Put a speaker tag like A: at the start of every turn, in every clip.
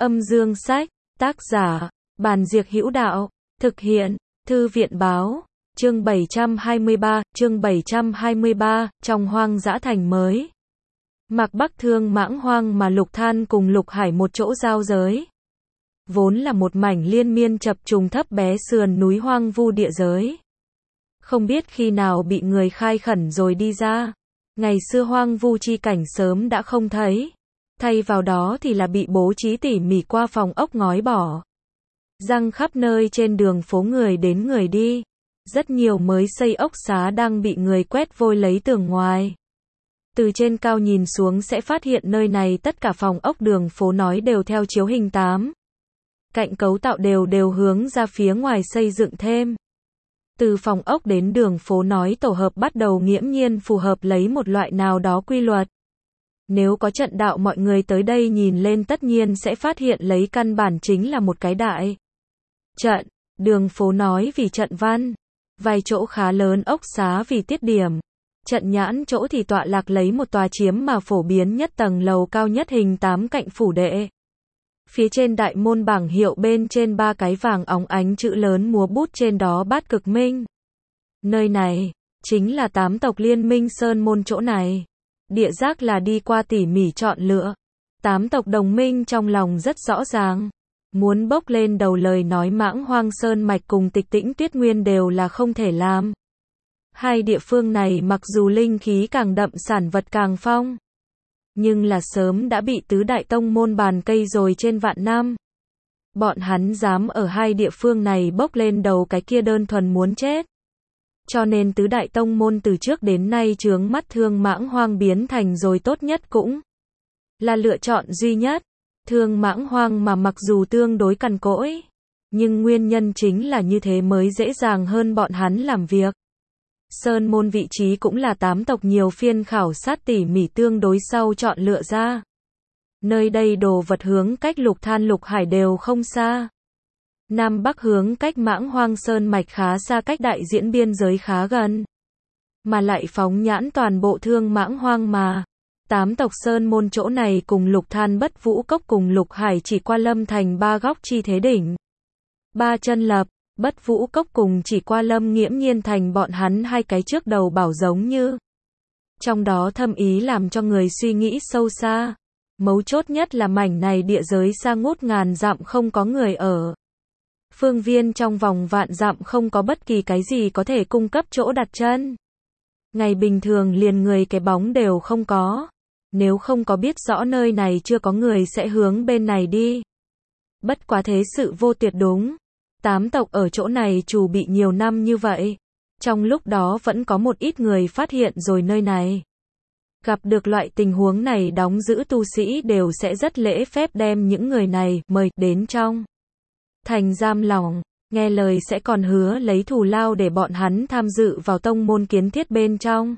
A: Âm dương sách, tác giả, Bàn Diệc Hữu Đạo, thực hiện, Thư viện báo, chương 723, trong hoang dã thành mới. Mạc Bắc thương mãng hoang mà Lục Than cùng Lục Hải một chỗ giao giới. Vốn là một mảnh liên miên chập trùng thấp bé sườn núi hoang vu địa giới. Không biết khi nào bị người khai khẩn rồi đi ra. Ngày xưa hoang vu chi cảnh sớm đã không thấy. Thay vào đó thì là bị bố trí tỉ mỉ qua phòng ốc ngói bỏ. Răng khắp nơi trên đường phố người đến người đi. Rất nhiều mới xây ốc xá đang bị người quét vôi lấy tường ngoài. Từ trên cao nhìn xuống sẽ phát hiện nơi này tất cả phòng ốc đường phố nói đều theo chiếu hình 8. Cạnh cấu tạo đều hướng ra phía ngoài xây dựng thêm. Từ phòng ốc đến đường phố nói tổ hợp bắt đầu nghiễm nhiên phù hợp lấy một loại nào đó quy luật. Nếu có trận đạo mọi người tới đây nhìn lên tất nhiên sẽ phát hiện lấy căn bản chính là một cái đại trận. Đường phố nói vì trận văn. Vài chỗ khá lớn ốc xá vì tiết điểm. Trận nhãn chỗ thì tọa lạc lấy một tòa chiếm mà phổ biến nhất tầng lầu cao nhất hình 8 cạnh phủ đệ. Phía trên đại môn bảng hiệu bên trên 3 cái vàng óng ánh chữ lớn múa bút trên đó Bát Cực Minh. Nơi này, chính là 8 tộc liên minh sơn môn chỗ này. Địa giác là đi qua tỉ mỉ chọn lựa. 8 tộc đồng minh trong lòng rất rõ ràng. Muốn bốc lên đầu lời nói Mãng Hoang Sơn Mạch cùng Tịch Tĩnh Tuyết Nguyên đều là không thể làm. Hai địa phương này mặc dù linh khí càng đậm sản vật càng phong. Nhưng là sớm đã bị tứ đại tông môn bàn cây rồi trên vạn năm. Bọn hắn dám ở hai địa phương này bốc lên đầu cái kia đơn thuần muốn chết. Cho nên tứ đại tông môn từ trước đến nay chướng mắt Thương Mãng Hoang biến thành rồi tốt nhất cũng là lựa chọn duy nhất. Thương Mãng Hoang mà mặc dù tương đối cằn cỗi, nhưng nguyên nhân chính là như thế mới dễ dàng hơn bọn hắn làm việc. Sơn môn vị trí cũng là 8 tộc nhiều phiên khảo sát tỉ mỉ tương đối sau chọn lựa ra. Nơi đây đồ vật hướng cách Lục Than Lục Hải đều không xa. Nam Bắc hướng cách Mãng Hoang Sơn Mạch khá xa, cách đại diễn biên giới khá gần. Mà lại phóng nhãn toàn bộ Thương Mãng Hoang mà. 8 tộc Sơn môn chỗ này cùng Lục Than Bất Vũ Cốc cùng Lục Hải chỉ qua lâm thành 3 góc chi thế đỉnh. 3 chân lập. Bất Vũ Cốc cùng chỉ qua lâm nghiễm nhiên thành bọn hắn hai cái trước đầu bảo giống như. Trong đó thâm ý làm cho người suy nghĩ sâu xa. Mấu chốt nhất là mảnh này địa giới xa ngút ngàn dặm không có người ở. Phương viên trong vòng vạn dặm không có bất kỳ cái gì có thể cung cấp chỗ đặt chân. Ngày bình thường liền người cái bóng đều không có. Nếu không có biết rõ nơi này chưa có người sẽ hướng bên này đi. Bất quá thế sự vô tuyệt đúng. 8 tộc ở chỗ này chủ bị nhiều năm như vậy. Trong lúc đó vẫn có một ít người phát hiện rồi nơi này. Gặp được loại tình huống này đóng giữ tu sĩ đều sẽ rất lễ phép đem những người này mời đến trong thành giam lỏng. Nghe lời sẽ còn hứa lấy thù lao để bọn hắn tham dự vào tông môn kiến thiết bên trong.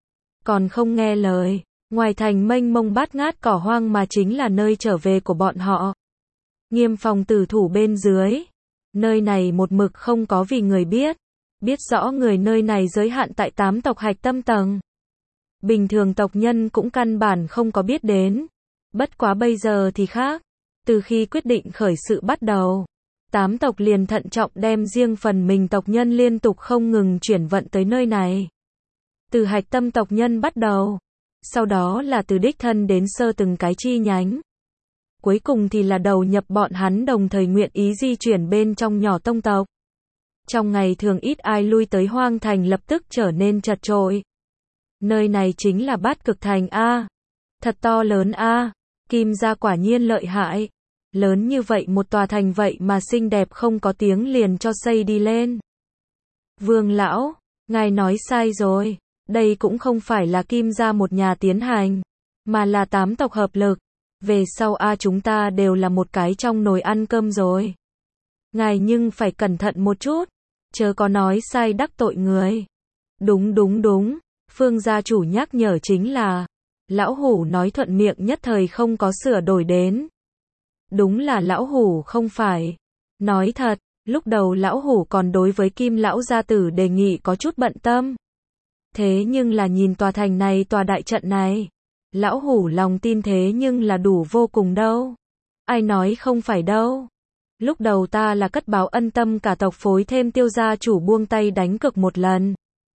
A: Còn không nghe lời, ngoài thành mênh mông bát ngát cỏ hoang mà chính là nơi trở về của bọn họ. Nghiêm phòng tử thủ bên dưới. Nơi này một mực không có vì người biết. Biết rõ người nơi này giới hạn tại 8 tộc hạch tâm tầng. Bình thường tộc nhân cũng căn bản không có biết đến. Bất quá bây giờ thì khác. Từ khi quyết định khởi sự bắt đầu, 8 tộc liền thận trọng đem riêng phần mình tộc nhân liên tục không ngừng chuyển vận tới nơi này. Từ hạch tâm tộc nhân bắt đầu. Sau đó là từ đích thân đến sơ từng cái chi nhánh. Cuối cùng thì là đầu nhập bọn hắn đồng thời nguyện ý di chuyển bên trong nhỏ tông tộc. Trong ngày thường ít ai lui tới hoang thành lập tức trở nên chật chội. Nơi này chính là Bát Cực Thành A. Thật to lớn A. Kim gia quả nhiên lợi hại. Lớn như vậy một tòa thành vậy mà xinh đẹp không có tiếng liền cho xây đi lên. Vương lão, ngài nói sai rồi. Đây cũng không phải là Kim gia một nhà tiến hành, mà là 8 tộc hợp lực. Về sau chúng ta đều là một cái trong nồi ăn cơm rồi. Ngài nhưng phải cẩn thận một chút, chớ có nói sai đắc tội người. Đúng. Phương gia chủ nhắc nhở chính là, lão hủ nói thuận miệng nhất thời không có sửa đổi đến. Đúng là lão hủ không phải. Nói thật, lúc đầu lão hủ còn đối với Kim lão gia tử đề nghị có chút bận tâm. Thế nhưng là nhìn tòa thành này, tòa đại trận này. Lão hủ lòng tin thế nhưng là đủ vô cùng đâu. Ai nói không phải đâu. Lúc đầu ta là cất báo ân tâm cả tộc phối thêm Tiêu gia chủ buông tay đánh cược một lần.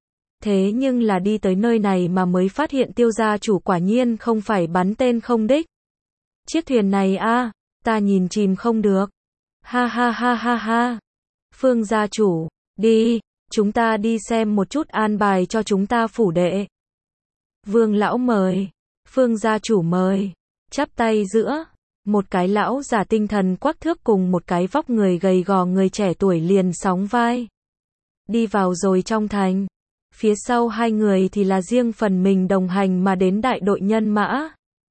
A: Thế nhưng là đi tới nơi này mà mới phát hiện Tiêu gia chủ quả nhiên không phải bắn tên không đích. Chiếc thuyền này a, ta nhìn chìm không được. Ha ha ha ha ha. Phương gia chủ, đi, chúng ta đi xem một chút an bài cho chúng ta phủ đệ. Vương lão mời, Phương gia chủ mời, chắp tay giữa, một cái lão già tinh thần quắc thước cùng một cái vóc người gầy gò người trẻ tuổi liền sóng vai. Đi vào rồi trong thành, phía sau hai người thì là riêng phần mình đồng hành mà đến đại đội nhân mã.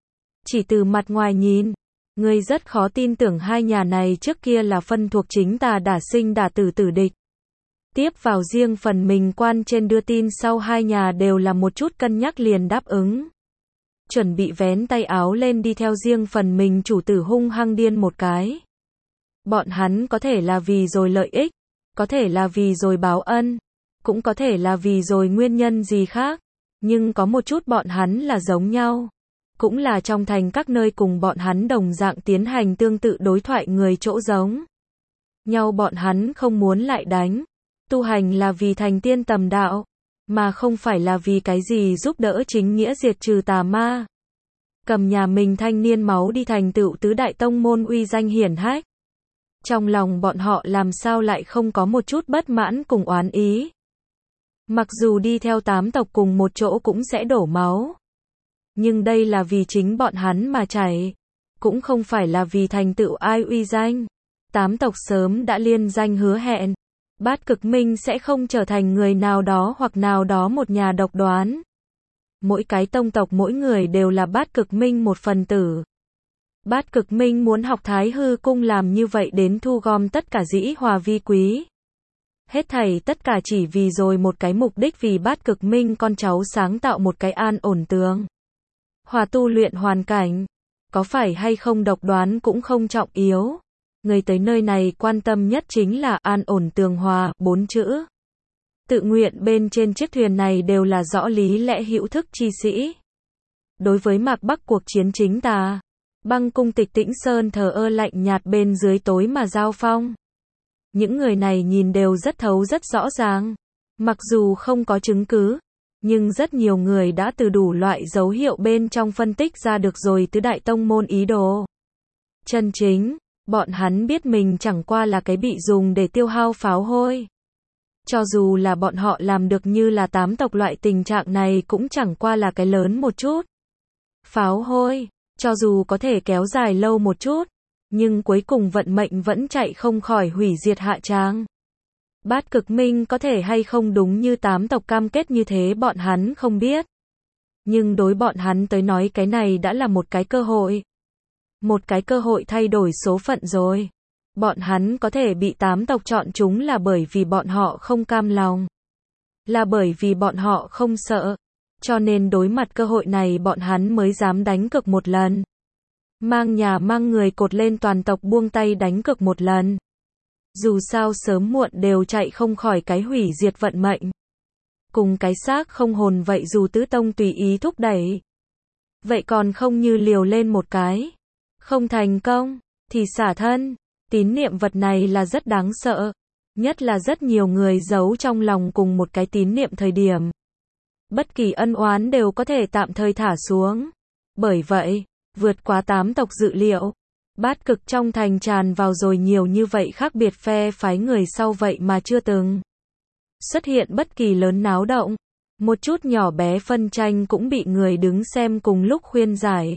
A: Chỉ từ mặt ngoài nhìn, người rất khó tin tưởng hai nhà này trước kia là phân thuộc chính tà đả sinh đả tử tử địch. Tiếp vào riêng phần mình quan trên đưa tin sau hai nhà đều là một chút cân nhắc liền đáp ứng. Chuẩn bị vén tay áo lên đi theo riêng phần mình chủ tử hung hăng điên một cái. Bọn hắn có thể là vì rồi lợi ích, có thể là vì rồi báo ân, cũng có thể là vì rồi nguyên nhân gì khác. Nhưng có một chút bọn hắn là giống nhau. Cũng là trong thành các nơi cùng bọn hắn đồng dạng tiến hành tương tự đối thoại người chỗ giống nhau, bọn hắn không muốn lại đánh. Tu hành là vì thành tiên tầm đạo, mà không phải là vì cái gì giúp đỡ chính nghĩa diệt trừ tà ma. Cầm nhà mình thanh niên máu đi thành tựu tứ đại tông môn uy danh hiển hách. Trong lòng bọn họ làm sao lại không có một chút bất mãn cùng oán ý. Mặc dù đi theo tám tộc cùng một chỗ cũng sẽ đổ máu. Nhưng đây là vì chính bọn hắn mà chảy. Cũng không phải là vì thành tựu ai uy danh. Tám tộc sớm đã liên danh hứa hẹn. Bát Cực Minh sẽ không trở thành người nào đó hoặc nào đó một nhà độc đoán. Mỗi cái tông tộc mỗi người đều là Bát Cực Minh một phần tử. Bát Cực Minh muốn học Thái Hư Cung làm như vậy đến thu gom tất cả dĩ hòa vi quý. Hết thảy tất cả chỉ vì rồi một cái mục đích, vì Bát Cực Minh con cháu sáng tạo một cái an ổn tường hòa tu luyện hoàn cảnh. Có phải hay không độc đoán cũng không trọng yếu. Người tới nơi này quan tâm nhất chính là an ổn tường hòa, 4 chữ. Tự nguyện bên trên chiếc thuyền này đều là rõ lý lẽ hữu thức chi sĩ. Đối với Mạc Bắc cuộc chiến chính tà, Băng Cung Tịch Tĩnh Sơn thờ ơ lạnh nhạt bên dưới tối mà giao phong. Những người này nhìn đều rất thấu rất rõ ràng. Mặc dù không có chứng cứ, nhưng rất nhiều người đã từ đủ loại dấu hiệu bên trong phân tích ra được rồi tứ đại tông môn ý đồ. Chân chính, bọn hắn biết mình chẳng qua là cái bị dùng để tiêu hao pháo hôi. Cho dù là bọn họ làm được như là tám tộc loại tình trạng này cũng chẳng qua là cái lớn một chút. Pháo hôi, cho dù có thể kéo dài lâu một chút, nhưng cuối cùng vận mệnh vẫn chạy không khỏi hủy diệt hạ tràng. Bát Cực Minh có thể hay không đúng như tám tộc cam kết như thế bọn hắn không biết. Nhưng đối bọn hắn tới nói cái này đã là một cái cơ hội. Một cái cơ hội thay đổi số phận rồi. Bọn hắn có thể bị tám tộc chọn chúng là bởi vì bọn họ không cam lòng. Là bởi vì bọn họ không sợ. Cho nên đối mặt cơ hội này bọn hắn mới dám đánh cược một lần. Mang nhà mang người cột lên toàn tộc buông tay đánh cược một lần. Dù sao sớm muộn đều chạy không khỏi cái hủy diệt vận mệnh. Cùng cái xác không hồn vậy dù tứ tông tùy ý thúc đẩy. Vậy còn không như liều lên một cái. Không thành công, thì xả thân. Tín niệm vật này là rất đáng sợ. Nhất là rất nhiều người giấu trong lòng cùng một cái tín niệm thời điểm. Bất kỳ ân oán đều có thể tạm thời thả xuống. Bởi vậy, vượt quá tám tộc dự liệu. Bát Cực trong thành tràn vào rồi nhiều như vậy khác biệt phe phái người sau vậy mà chưa từng xuất hiện bất kỳ lớn náo động. Một chút nhỏ bé phân tranh cũng bị người đứng xem cùng lúc khuyên giải.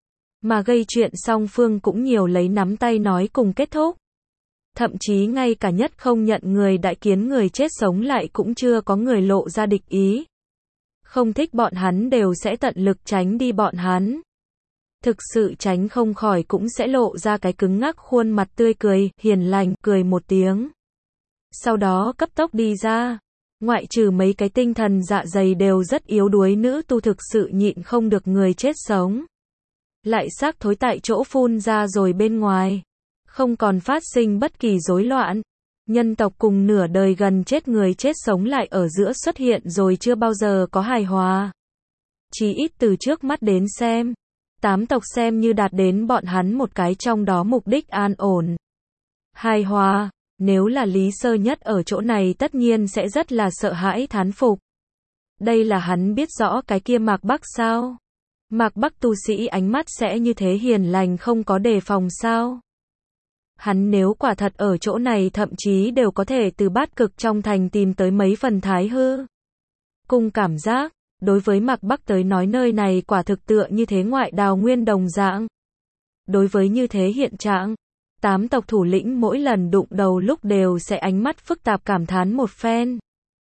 A: Mà gây chuyện song phương cũng nhiều lấy nắm tay nói cùng kết thúc. Thậm chí ngay cả nhất không nhận người đại kiến người chết sống lại cũng chưa có người lộ ra địch ý. Không thích bọn hắn đều sẽ tận lực tránh đi bọn hắn. Thực sự tránh không khỏi cũng sẽ lộ ra cái cứng ngắc khuôn mặt tươi cười, hiền lành, cười một tiếng. Sau đó cấp tốc đi ra. Ngoại trừ mấy cái tinh thần dạ dày đều rất yếu đuối nữ tu thực sự nhịn không được người chết sống. Lại xác thối tại chỗ phun ra rồi bên ngoài. Không còn phát sinh bất kỳ rối loạn. Nhân tộc cùng nửa đời gần chết người chết sống lại ở giữa xuất hiện rồi chưa bao giờ có hài hòa. Chỉ ít từ trước mắt đến xem. Tám tộc xem như đạt đến bọn hắn một cái trong đó mục đích an ổn, hài hòa. Nếu là Lý Sơ Nhất ở chỗ này tất nhiên sẽ rất là sợ hãi thán phục. Đây là hắn biết rõ cái kia Mạc Bắc sao? Mạc Bắc tu sĩ ánh mắt sẽ như thế hiền lành không có đề phòng sao? Hắn nếu quả thật ở chỗ này thậm chí đều có thể từ Bát Cực trong thành tìm tới mấy phần Thái Hư Cung cảm giác, đối với Mạc Bắc tới nói nơi này quả thực tựa như thế ngoại đào nguyên đồng dạng. Đối với như thế hiện trạng, tám tộc thủ lĩnh mỗi lần đụng đầu lúc đều sẽ ánh mắt phức tạp cảm thán một phen.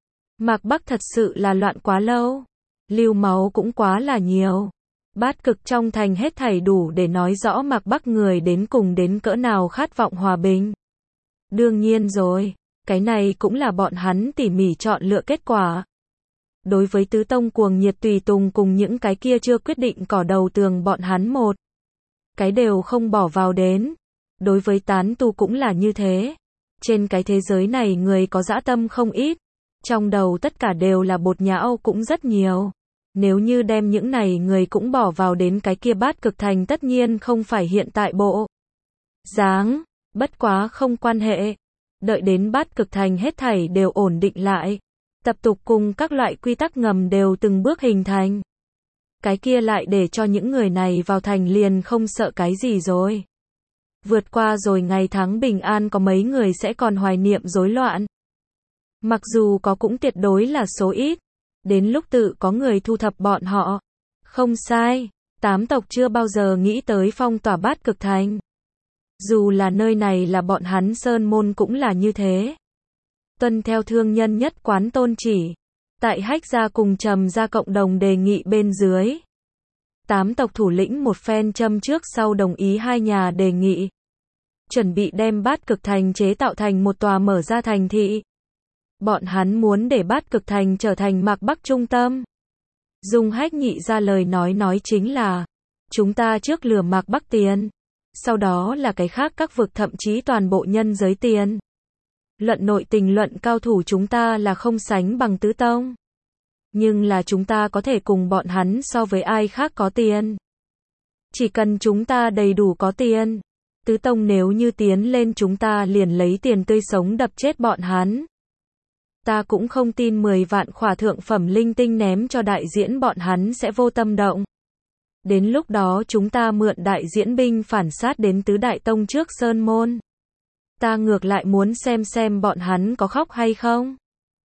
A: Mạc Bắc thật sự là loạn quá lâu, lưu máu cũng quá là nhiều. Bát Cực trong thành hết thảy đủ để nói rõ Mạc Bắc người đến cùng đến cỡ nào khát vọng hòa bình. Đương nhiên rồi, cái này cũng là bọn hắn tỉ mỉ chọn lựa kết quả. Đối với tứ tông cuồng nhiệt tùy tùng cùng những cái kia chưa quyết định cỏ đầu tường bọn hắn một cái đều không bỏ vào đến. Đối với tán tu cũng là như thế. Trên cái thế giới này người có dã tâm không ít, trong đầu tất cả đều là bột nhão cũng rất nhiều. Nếu như đem những này người cũng bỏ vào đến cái kia Bát Cực thành tất nhiên không phải hiện tại bộ dáng, bất quá không quan hệ. Đợi đến Bát Cực thành hết thảy đều ổn định lại, tập tục cùng các loại quy tắc ngầm đều từng bước hình thành. Cái kia lại để cho những người này vào thành liền không sợ cái gì rồi. Vượt qua rồi ngày tháng bình an có mấy người sẽ còn hoài niệm rối loạn. Mặc dù có cũng tuyệt đối là số ít. Đến lúc tự có người thu thập bọn họ. Không sai, tám tộc chưa bao giờ nghĩ tới phong tỏa Bát Cực thành. Dù là nơi này là bọn hắn sơn môn cũng là như thế. Tuân theo thương nhân nhất quán tôn chỉ. Tại Hách gia cùng Trầm gia cộng đồng đề nghị bên dưới. Tám tộc thủ lĩnh một phen châm trước sau đồng ý hai nhà đề nghị. Chuẩn bị đem Bát Cực thành chế tạo thành một tòa mở ra thành thị. Bọn hắn muốn để Bát Cực thành trở thành Mạc Bắc trung tâm. Dùng Hách nhị ra lời nói chính là, chúng ta trước lừa Mạc Bắc tiền, sau đó là cái khác các vực thậm chí toàn bộ nhân giới tiền. Luận nội tình luận cao thủ chúng ta là không sánh bằng tứ tông. Nhưng là chúng ta có thể cùng bọn hắn so với ai khác có tiền. Chỉ cần chúng ta đầy đủ có tiền. Tứ tông nếu như tiến lên chúng ta liền lấy tiền tươi sống đập chết bọn hắn. Ta cũng không tin 10 vạn khỏa thượng phẩm linh tinh ném cho đại diễn bọn hắn sẽ vô tâm động. Đến lúc đó chúng ta mượn đại diễn binh phản sát đến tứ đại tông trước sơn môn. Ta ngược lại muốn xem bọn hắn có khóc hay không.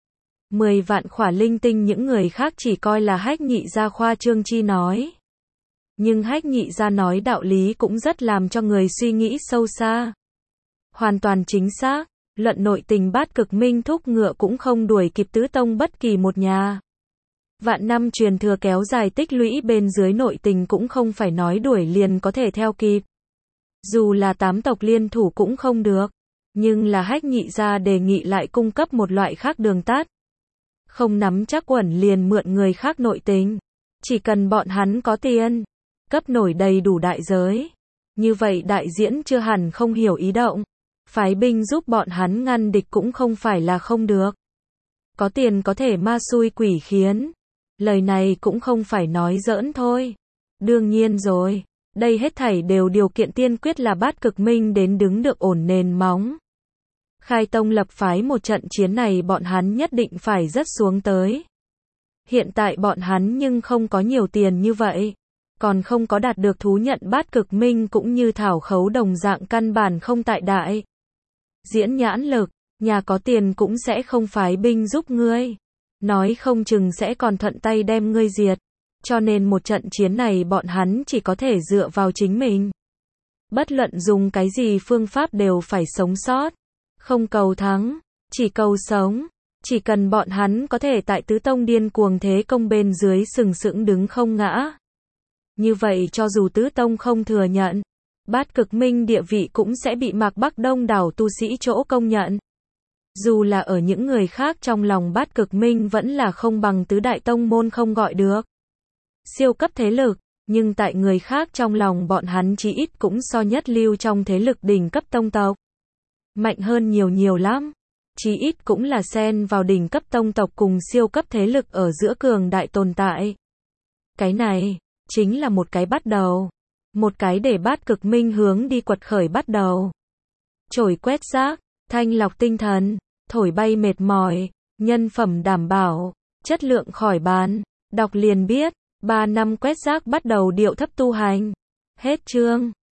A: 10 vạn khỏa linh tinh những người khác chỉ coi là Hách nhị gia khoa trương chi nói. Nhưng Hách nhị gia nói đạo lý cũng rất làm cho người suy nghĩ sâu xa. Hoàn toàn chính xác, luận nội tình Bát Cực minh thúc ngựa cũng không đuổi kịp tứ tông bất kỳ một nhà. Vạn năm truyền thừa kéo dài tích lũy bên dưới nội tình cũng không phải nói đuổi liền có thể theo kịp. Dù là tám tộc liên thủ cũng không được. Nhưng là Hách nhị gia đề nghị lại cung cấp một loại khác đường tắt. Không nắm chắc uẩn liền mượn người khác nội tình. Chỉ cần bọn hắn có tiền, cấp nổi đầy đủ đại giới. Như vậy đại diễn chưa hẳn không hiểu ý động. Phái binh giúp bọn hắn ngăn địch cũng không phải là không được. Có tiền có thể ma xui quỷ khiến. Lời này cũng không phải nói giỡn thôi. Đương nhiên rồi, đây hết thảy đều điều kiện tiên quyết là Bát Cực minh đến đứng được ổn nền móng. Khai tông lập phái một trận chiến này bọn hắn nhất định phải rất xuống tới. Hiện tại bọn hắn nhưng không có nhiều tiền như vậy. Còn không có đạt được thú nhận Bát Cực minh cũng như thảo khấu đồng dạng căn bản không tại đại. Diễn nhãn lực, nhà có tiền cũng sẽ không phái binh giúp ngươi. Nói không chừng sẽ còn thuận tay đem ngươi diệt. Cho nên một trận chiến này bọn hắn chỉ có thể dựa vào chính mình. Bất luận dùng cái gì phương pháp đều phải sống sót. Không cầu thắng, chỉ cầu sống. Chỉ cần bọn hắn có thể tại tứ tông điên cuồng thế công bên dưới sừng sững đứng không ngã. Như vậy cho dù tứ tông không thừa nhận, Bát Cực minh địa vị cũng sẽ bị Mạc Bắc đông đảo tu sĩ chỗ công nhận. Dù là ở những người khác trong lòng Bát Cực minh vẫn là không bằng tứ đại tông môn không gọi được. Siêu cấp thế lực, nhưng tại người khác trong lòng bọn hắn chí ít cũng so nhất lưu trong thế lực đỉnh cấp tông tộc. Mạnh hơn nhiều lắm. Chí ít cũng là xen vào đỉnh cấp tông tộc cùng siêu cấp thế lực ở giữa cường đại tồn tại. Cái này, chính là một cái bắt đầu. Một cái để bát cực minh hướng đi quật khởi bắt đầu. Chổi quét rác, thanh lọc tinh thần, thổi bay mệt mỏi, nhân phẩm đảm bảo, chất lượng khỏi bàn. Đọc liền biết, 3 năm quét rác bắt đầu điệu thấp tu hành. Hết chương.